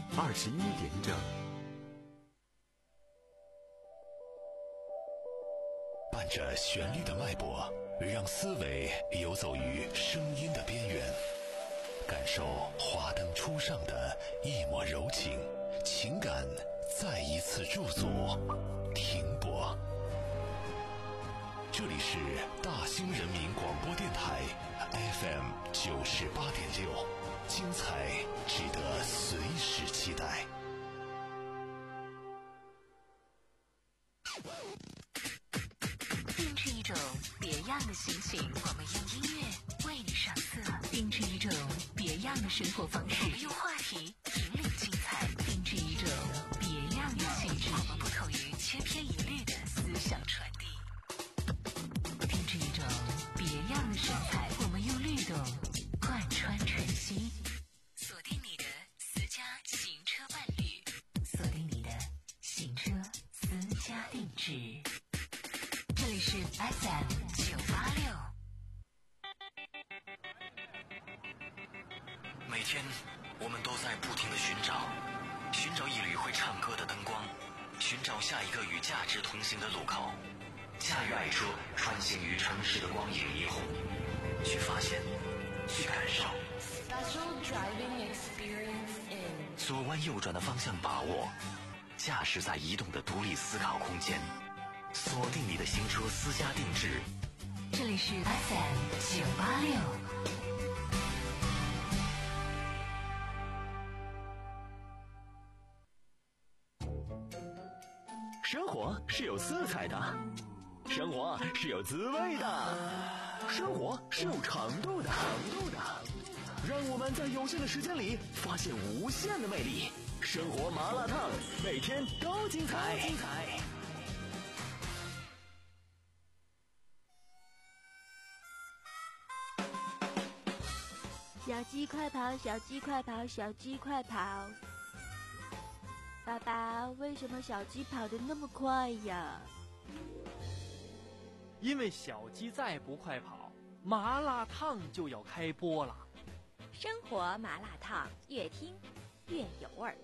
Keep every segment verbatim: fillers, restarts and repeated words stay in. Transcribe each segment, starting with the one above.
二十一点整。 伴着旋律的脉搏，让思维游走于声音的边缘，感受华灯初上的一抹柔情，情感再一次驻足停泊。这里是大兴人民广播电台 F M 九十八点六，精彩值得随时期待。 定制一种别样的心情，我们用音乐为你上色；定制一种别样的生活方式，我们用话题引领精彩；定制一种别样的气质，我们不同于千篇一律的思想传递；定制一种别样的神采，我们用律动贯穿晨曦。锁定你的私家行车伴侣，锁定你的行车私家定制。这里是 F M 九八六。 每天我们都在不停地寻找，寻找一缕会唱歌的灯光，寻找下一个与价值同行的路口，驾驭爱车穿行于城市的光影霓虹，去发现，去感受。 Special driving experience in 左弯右转的方向把握，驾驶在移动的独立思考空间，锁定你的行车私家定制。 这里是 F M 九八六。 生活是有色彩的，生活是有滋味的，生活是有长度的，长度的。让我们在有限的时间里发现无限的魅力。生活麻辣烫，每天都精彩。精彩。 小鸡快跑，小鸡快跑，小鸡快跑！爸爸，为什么小鸡跑得那么快呀？ 因为小鸡再不快跑，麻辣烫就要开播了。 生活麻辣烫，越听越有味儿。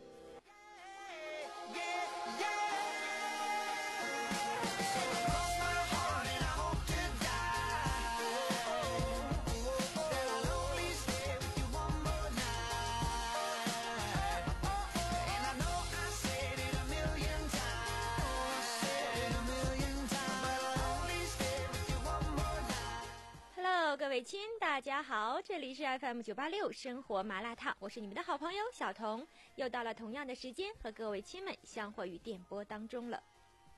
各位亲，大家好，这里是 F M 九八六生活麻辣烫，我是你们的好朋友小彤，又到了同样的时间和各位亲们相会于电波当中了。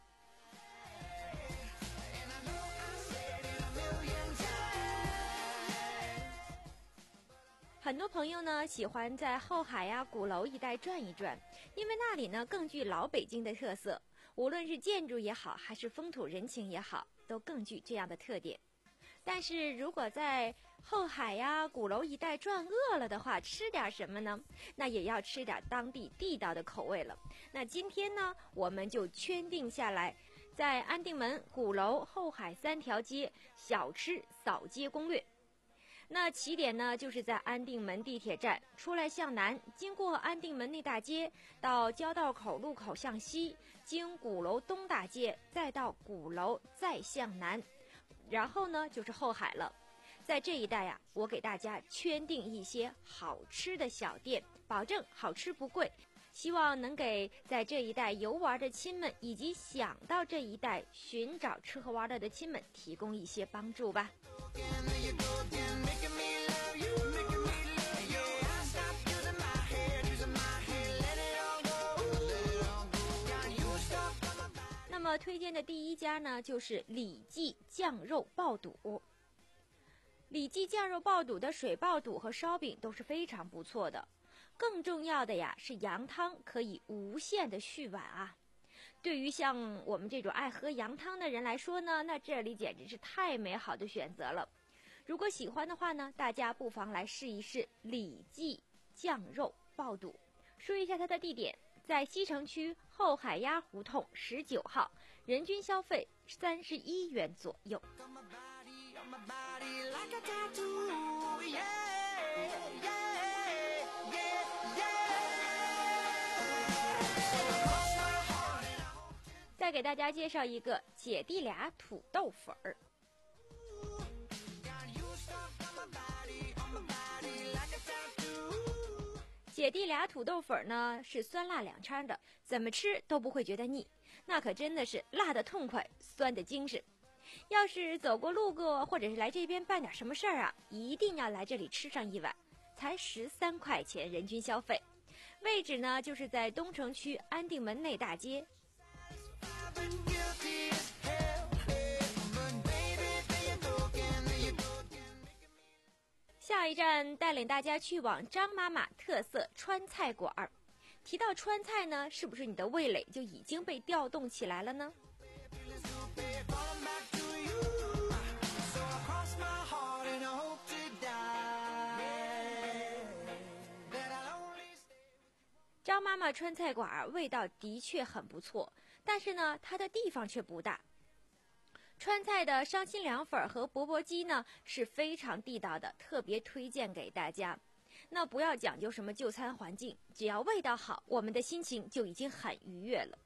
很多朋友呢喜欢在后海呀、鼓楼一带转一转，因为那里呢更具老北京的特色，无论是建筑也好，还是风土人情也好，都更具这样的特点。但是如果在后海呀、鼓楼一带转饿了的话，吃点什么呢？那也要吃点当地地道的口味了。那今天呢，我们就圈定下来，在安定门、鼓楼、后海三条街小吃扫街攻略。那起点呢，就是在安定门地铁站出来向南，经过安定门内大街，到交道口路口向西，经鼓楼东大街，再到鼓楼，再向南。然后呢就是后海了。在这一带呀、啊，我给大家圈定一些好吃的小店，保证好吃不贵，希望能给在这一带游玩的亲们，以及想到这一带寻找吃喝玩乐的亲们提供一些帮助吧。那么推荐的第一家呢，就是李记酱肉爆肚。李记酱肉爆肚的水爆肚和烧饼都是非常不错的，更重要的呀是羊汤可以无限的续碗啊。对于像我们这种爱喝羊汤的人来说呢，那这里简直是太美好的选择了。如果喜欢的话呢，大家不妨来试一试李记酱肉爆肚。说一下它的地点，在西城区后海鸭胡同十九号，人均消费三十一元左右。 再给大家介绍一个姐弟俩土豆粉儿。姐弟俩土豆粉呢是酸辣两掺的，怎么吃都不会觉得腻，那可真的是辣的痛快，酸的精神。要是走过路过，或者是来这边办点什么事儿啊，一定要来这里吃上一碗，才十三块钱人均消费。位置呢就是在东城区安定门内大街。下一站带领大家去往张妈妈特色川菜馆儿。提到川菜呢，是不是你的味蕾就已经被调动起来了呢？张妈妈川菜馆味道的确很不错，但是呢，它的地方却不大。川菜的伤心凉粉和钵钵鸡呢是非常地道的，特别推荐给大家。那不要讲究什么就餐环境，只要味道好，我们的心情就已经很愉悦了。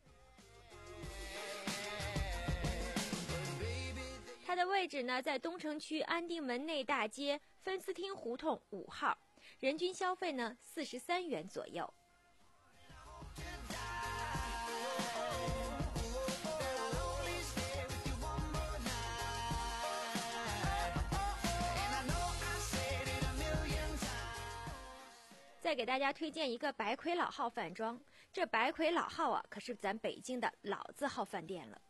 它的位置呢在东城区安定门内大街分司厅胡同五号，人均消费呢四十三元左右。再给大家推荐一个白魁老号饭庄，这白魁老号啊，可是咱北京的老字号饭店了。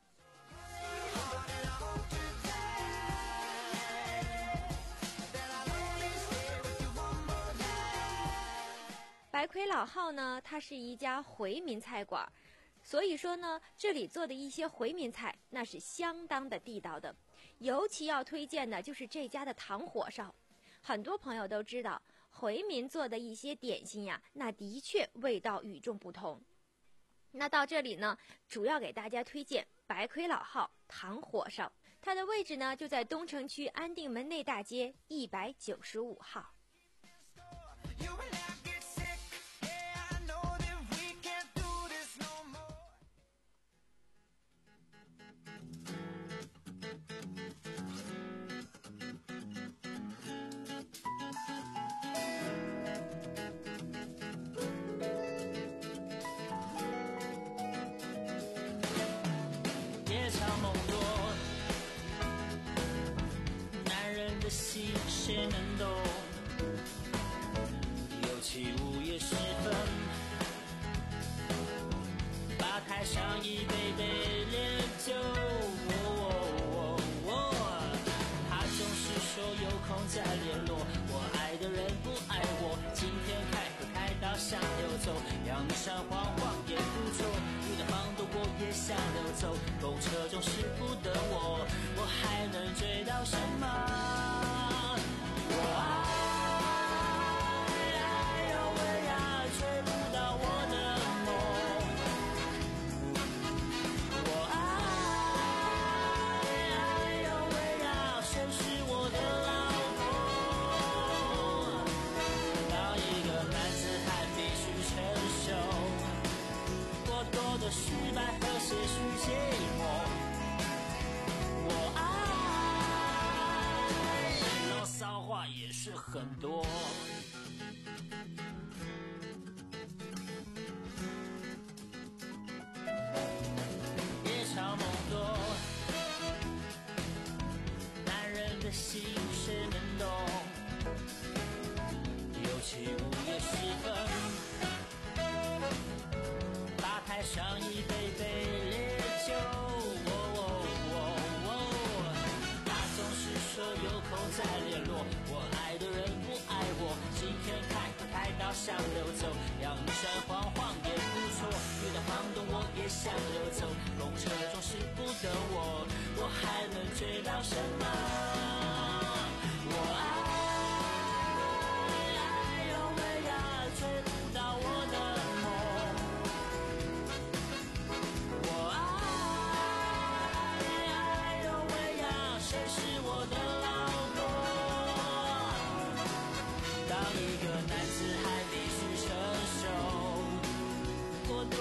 白魁老号呢，它是一家回民菜馆，所以说呢，这里做的一些回民菜那是相当的地道的。尤其要推荐的就是这家的糖火烧，很多朋友都知道。回民做的一些点心呀，那的确味道与众不同。那到这里呢，主要给大家推荐白魁老号糖火烧，它的位置呢就在东城区安定门内大街一百九十五号。 谁能懂？尤其午夜时分，吧台上一杯杯烈酒，哦哦哦，他总是说有空再联络。我爱的人不爱我，今天开会开到想溜走，阳山晃晃也不错，你的房东我也想溜走，公车总是不等我，我还能追到什么？我爱，哎呦喂呀，追不到我的梦。我爱，哎呦喂呀，谁是我的老婆？当一个男子汉必须承受过多的失败和些许寂寞。我爱。骚话也是很多，夜长梦多，男人的心谁能懂？尤其午夜时分，吧台上一杯杯烈酒，哦哦哦哦，他总是说有空再联络。我爱的人不爱我，今天开会开到想溜走，阳山晃晃也不错，遇到房东我也想溜走，公车总是不等我，我还能追到什么？我爱，哎呦喂呀，追不到我的梦。我爱，哎呦喂呀，谁是我的老婆？当一个男子汉必须承受过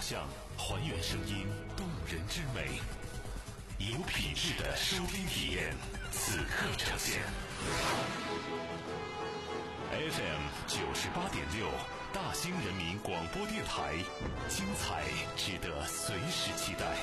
像，还原声音动人之美，有品质的收听体验，此刻呈现。F M 九十八点六，大兴人民广播电台，精彩值得随时期待。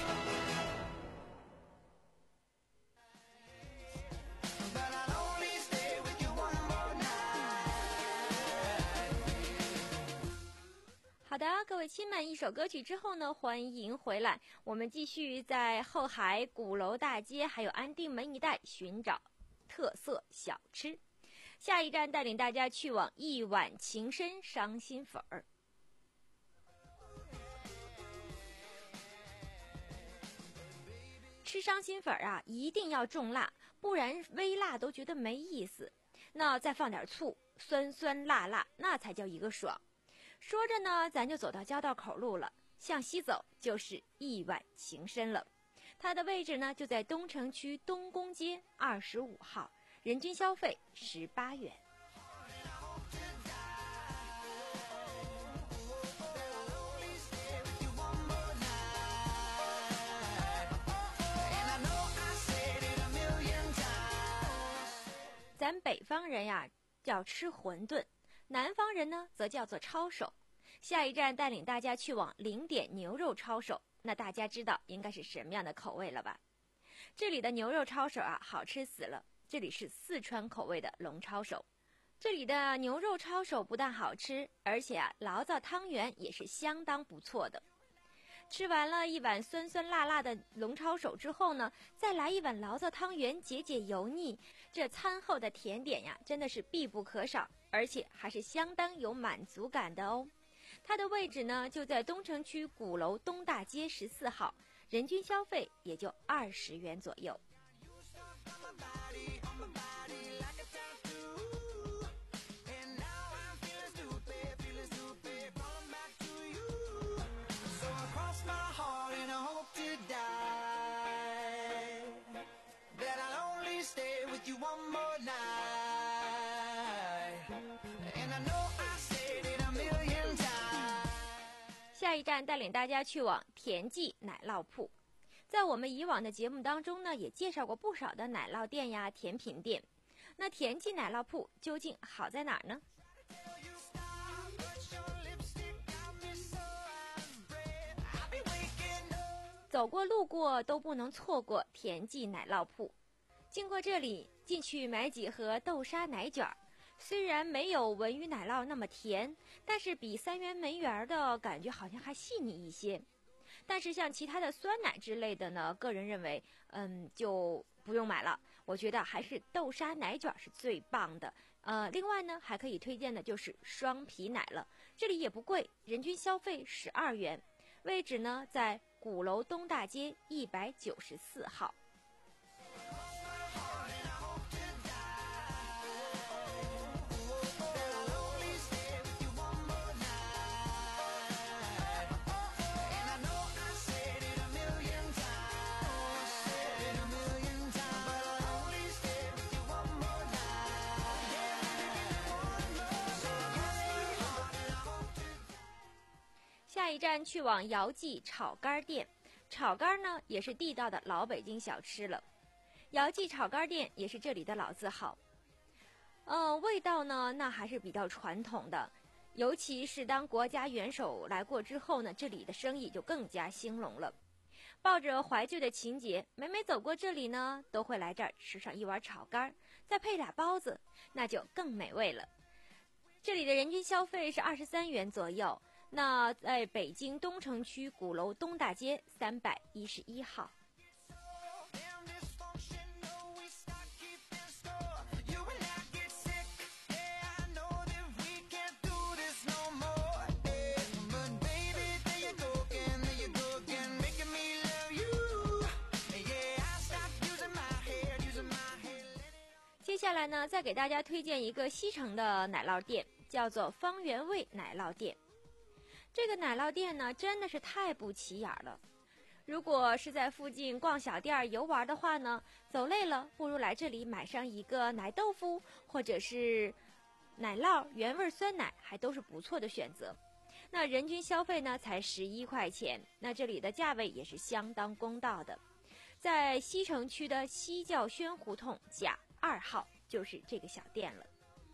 好的，各位亲们，一首歌曲之后呢，欢迎回来。我们继续在后海、鼓楼大街还有安定门一带寻找特色小吃。下一站带领大家去往一碗情深伤心粉儿。吃伤心粉儿啊，一定要重辣，不然微辣都觉得没意思。那再放点醋，酸酸辣辣，那才叫一个爽。说着呢，咱就走到交道口路了，向西走就是一碗情深了。它的位置呢就在东城区东宫街二十五号，人均消费十八元。咱北方人呀叫吃馄饨，南方人呢则叫做抄手。下一站带领大家去往零点牛肉抄手，那大家知道应该是什么样的口味了吧？这里的牛肉抄手啊，好吃死了。这里是四川口味的龙抄手，这里的牛肉抄手不但好吃，而且啊，醪糟汤圆也是相当不错的。吃完了一碗酸酸辣辣的龙抄手之后呢，再来一碗醪糟汤圆解解油腻，这餐后的甜点呀，真的是必不可少，而且还是相当有满足感的哦。它的位置呢就在东城区鼓楼东大街十四号，人均消费也就二十元左右。下一站带领大家去往田记奶酪铺。在我们以往的节目当中呢，也介绍过不少的奶酪店呀、甜品店。那田记奶酪铺究竟好在哪儿呢？走过路过都不能错过田记奶酪铺。经过这里，进去买几盒豆沙奶卷，虽然没有文娱奶酪那么甜，但是比三元梅园的感觉好像还细腻一些。但是像其他的酸奶之类的呢，个人认为嗯就不用买了，我觉得还是豆沙奶卷是最棒的。呃，另外呢还可以推荐的就是双皮奶了，这里也不贵，人均消费十二元，位置呢在鼓楼东大街一百九十四号。下一站去往姚记炒肝店，炒肝呢也是地道的老北京小吃了。姚记炒肝店也是这里的老字号，呃，味道呢那还是比较传统的，尤其是当国家元首来过之后呢，这里的生意就更加兴隆了。抱着怀旧的情节，每每走过这里呢，都会来这儿吃上一碗炒肝，再配俩包子，那就更美味了。这里的人均消费是二十三元左右。那在北京东城区鼓楼东大街三百一十一号。接下来呢，再给大家推荐一个西城的奶酪店，叫做方圆味奶酪店。这个奶酪店呢，真的是太不起眼了。如果是在附近逛小店游玩的话呢，走累了不如来这里买上一个奶豆腐或者是奶酪原味酸奶，还都是不错的选择。 那人均消费呢才十一块钱，那这里的价位也是相当公道的。在西城区的西教轩胡同甲二号就是这个小店了。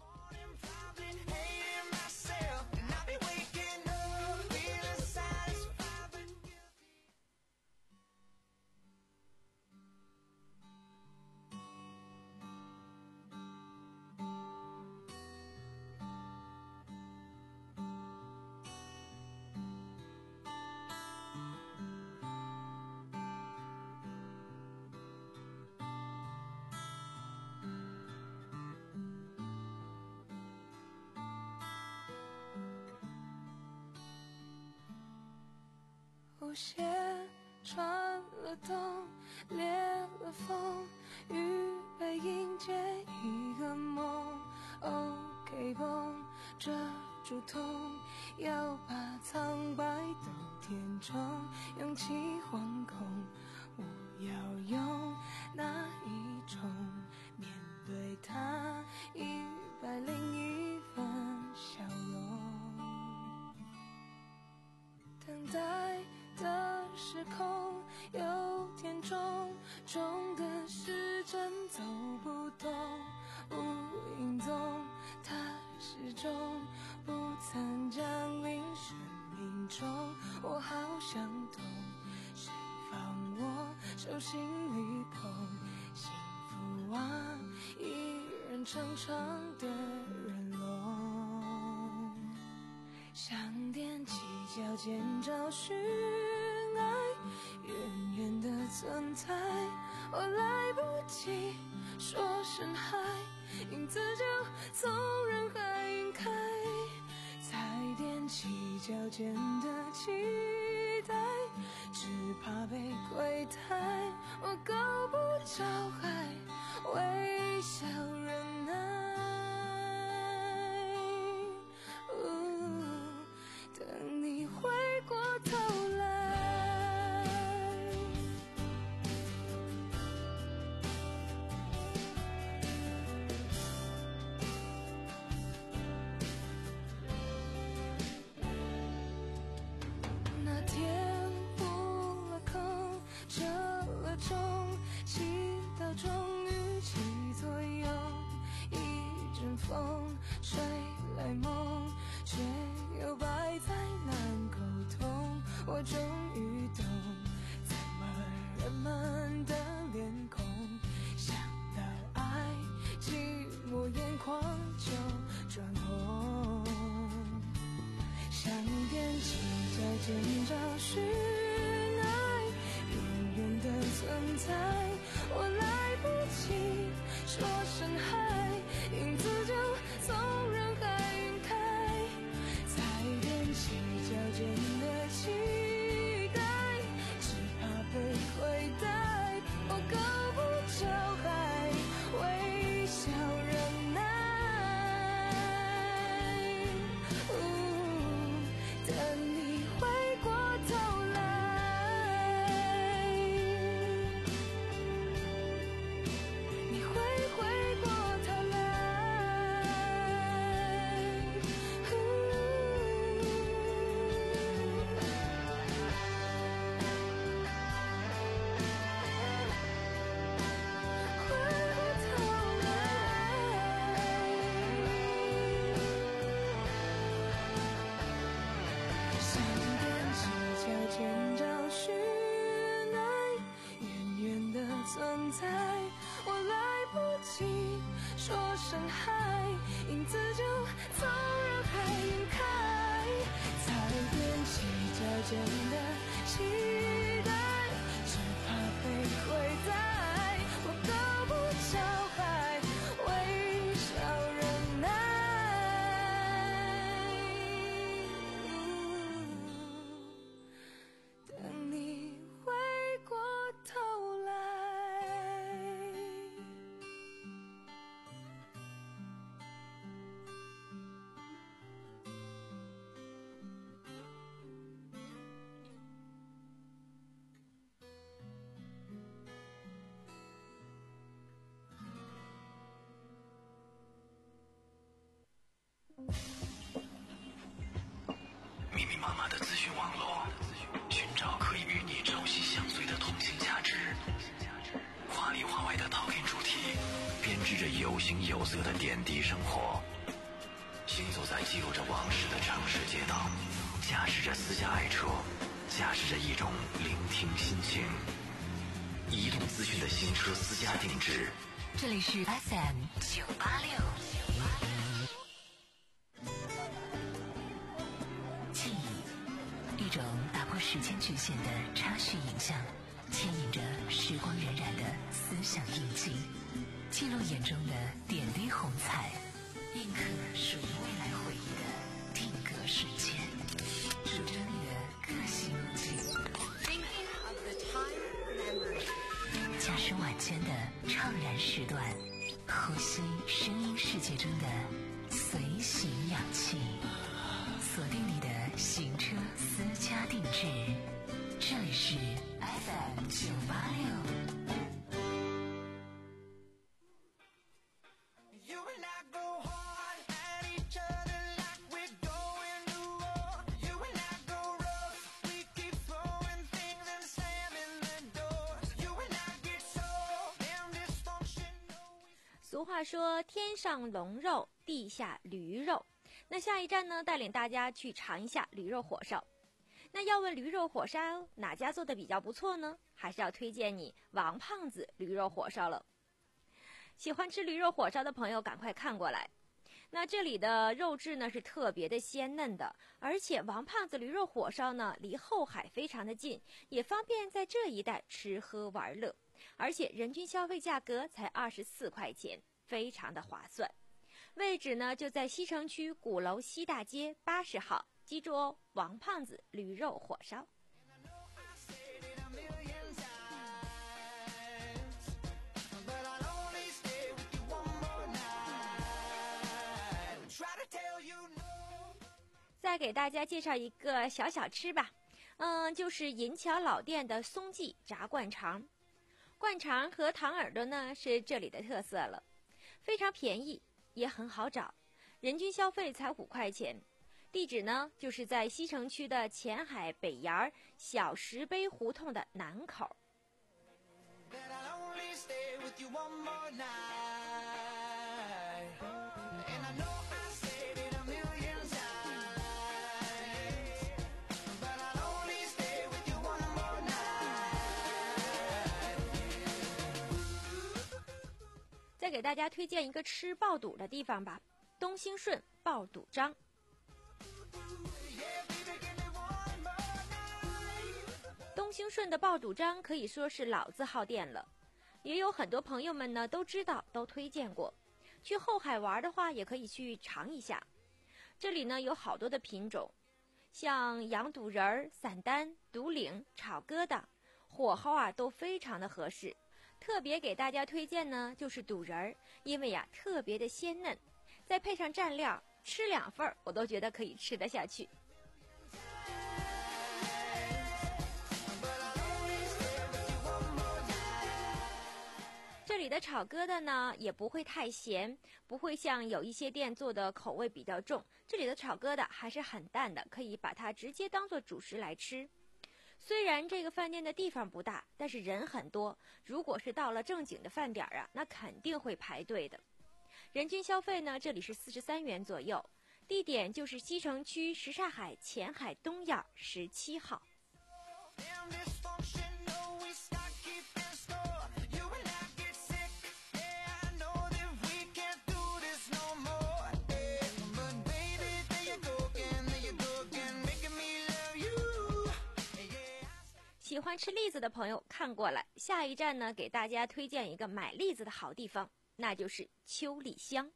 舞鞋穿了洞，裂了缝，预备迎接一个梦。OK 绷遮住痛，要把苍白都填充，勇气惶恐，我要用哪一种面对它一百零一分笑容？等待的时空有点重，重的时针走不动，无影踪，它始终不曾降临生命中。我好想懂，谁放我手心里碰？幸福啊，一人长长的人龙，想踮起脚尖找寻爱，远远的存在，我来不及说声嗨，影子就从人海晕开，才踮起脚尖的期待，只怕被亏待，我够不着海，微笑忍耐。等你回过头来，那天扑了空，折了中，祈祷终于起作用，一阵风吹来梦，却又摆在难沟通。我终于懂，怎么人们的脸孔，想到爱，寂寞眼眶就转红。想踮起脚尖找寻爱，远远的存在，我来不及说声嗨，影子就从人海晕开，才踮起脚尖的期待，只怕被亏待，我够不着海，微笑忍耐。等你回过头来，你会回过头来，回过头来，想踮起脚尖找寻爱，远远的存在，我来不及说声嗨，影子就从人海晕开，才踮起脚尖的期待，只怕被亏待，我够不着海，微笑忍耐。等你回过头来。 着有形有色的点滴生活，行走在记录着往事的城市街道，驾驶着私家爱车，驾驶着一种聆听心情。移动资讯的新车私家定制， 这里是 F M 九八六。记忆，一种打破时间局限的插叙影像，牵引着时光荏苒的思想印记，记录眼中的点滴红彩，印刻属于未来回忆的定格瞬间，数着你的个性路径。驾驶晚间的怅然时段，呼吸声音世界中的随行氧气，锁定你的行车私家定制，这里是 F M 九八六。 俗话说天上龙肉，地下驴肉。那下一站呢，带领大家去尝一下驴肉火烧。那要问驴肉火烧哪家做的比较不错呢？还是要推荐你王胖子驴肉火烧了。喜欢吃驴肉火烧的朋友赶快看过来。那这里的肉质呢是特别的鲜嫩的，而且王胖子驴肉火烧呢离后海非常的近，也方便在这一带吃喝玩乐，而且人均消费价格才二十四块钱，非常的划算。位置呢就在西城区鼓楼西大街八十号，记住哦，王胖子驴肉火烧。再给大家介绍一个小小吃吧，嗯，就是银桥老店的松记炸灌肠。灌肠和糖耳朵呢是这里的特色了，非常便宜，也很好找，人均消费才五块钱。地址呢就是在西城区的前海北沿小石碑胡同的南口。再给大家推荐一个吃爆肚的地方吧，东兴顺爆肚张。东兴顺的爆肚张可以说是老字号店了，也有很多朋友们呢都知道，都推荐过。去后海玩的话，也可以去尝一下。这里呢有好多的品种，像羊肚仁儿、散丹、肚领、炒疙瘩，火候啊都非常的合适。特别给大家推荐呢就是肚仁儿，因为呀特别的鲜嫩，再配上蘸料，吃两份我都觉得可以吃得下去。这里的炒疙瘩呢也不会太咸，不会像有一些店做的口味比较重，这里的炒疙瘩还是很淡的，可以把它直接当做主食来吃。虽然这个饭店的地方不大，但是人很多，如果是到了正经的饭点啊，那肯定会排队的。人均消费呢，这里是四十三元左右，地点就是西城区什刹海前海东沿十七号。喜欢吃栗子的朋友看过来，下一站呢给大家推荐一个买栗子的好地方，那就是秋梨乡。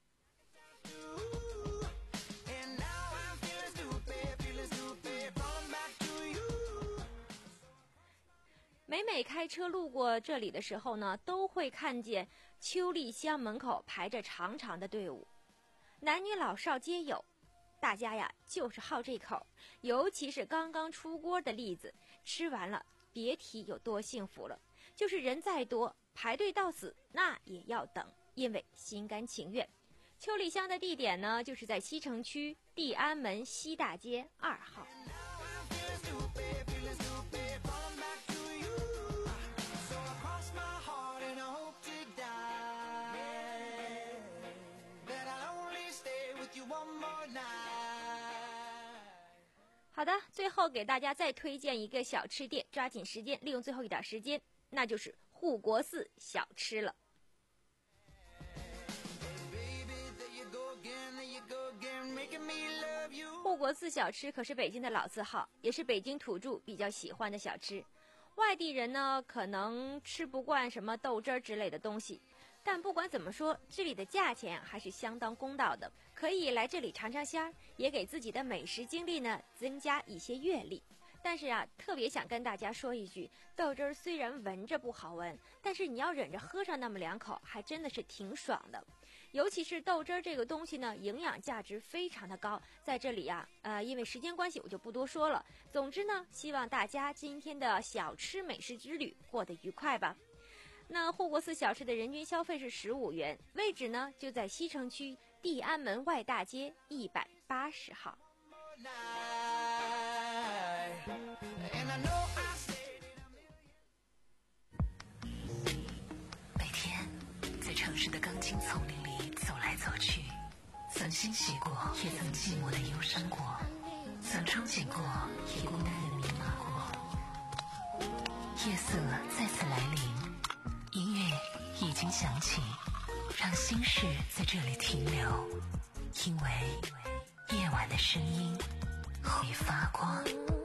每每开车路过这里的时候呢，都会看见秋梨乡门口排着长长的队伍，男女老少皆有，大家呀就是好这口，尤其是刚刚出锅的栗子，吃完了别提有多幸福了，就是人再多，排队到死那也要等，因为心甘情愿。秋梨乡的地点呢，就是在西城区地安门西大街二号。 好的，最后给大家再推荐一个小吃店，抓紧时间，利用最后一点时间，那就是护国寺小吃了。护国寺小吃可是北京的老字号，也是北京土著比较喜欢的小吃。外地人呢，可能吃不惯什么豆汁儿之类的东西，但不管怎么说，这里的价钱还是相当公道的，可以来这里尝尝鲜儿，也给自己的美食经历呢增加一些阅历。但是啊，特别想跟大家说一句，豆汁儿虽然闻着不好闻，但是你要忍着喝上那么两口，还真的是挺爽的。尤其是豆汁儿这个东西呢，营养价值非常的高，在这里啊，呃，因为时间关系我就不多说了。总之呢，希望大家今天的小吃美食之旅过得愉快吧。那护国寺小吃的人均消费是十五元，位置呢就在西城区地安门外大街一百八十号。 每天在城市的钢筋丛林里走来走去，曾欣喜过，也曾寂寞的忧伤过，曾憧憬过，也孤单的迷茫过。夜色再次来临，音乐已经响起，让心事在这里停留，因为夜晚的声音会发光。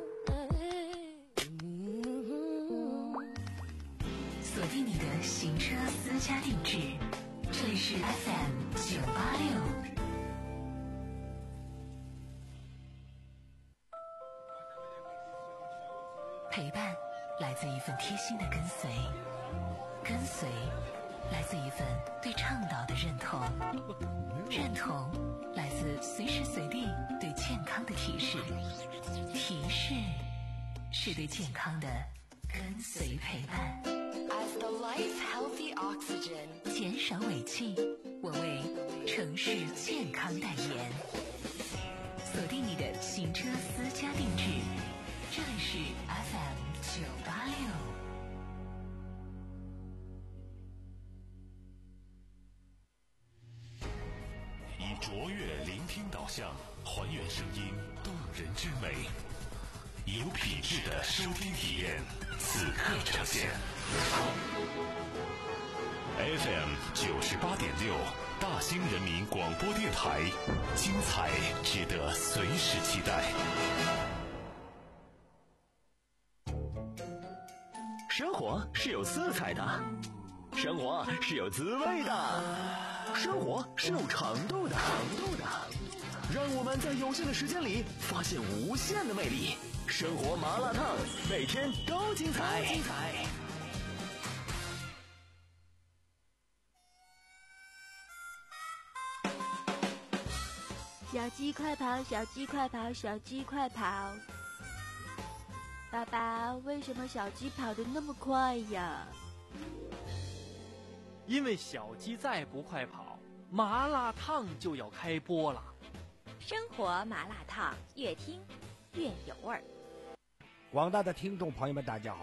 锁定你的行车私家定制，这里是 F M 九八六。陪伴来自一份贴心的跟随，跟随来自一份对倡导的认同，认同来自随时随地对健康的提示，提示是对健康的跟随陪伴。 As the life healthy oxygen， 减少尾气，我为城市健康代言。锁定你的行车私家定制，这里是 F M 九八六。 以卓越聆听导向，还原声音动人之美，有品质的收听体验，此刻呈现。F M 九十八点六，大兴人民广播电台，精彩值得随时期待。 生活是有色彩的，生活是有滋味的，生活是有长度的，长度的。让我们在有限的时间里发现无限的魅力。生活麻辣烫，每天都精彩。精彩。 小鸡快跑，小鸡快跑，小鸡快跑！爸爸，为什么小鸡跑得那么快呀？ 因为小鸡再不快跑，麻辣烫就要开播了。 生活麻辣烫，越听越有味儿。 广大的听众朋友们，大家好。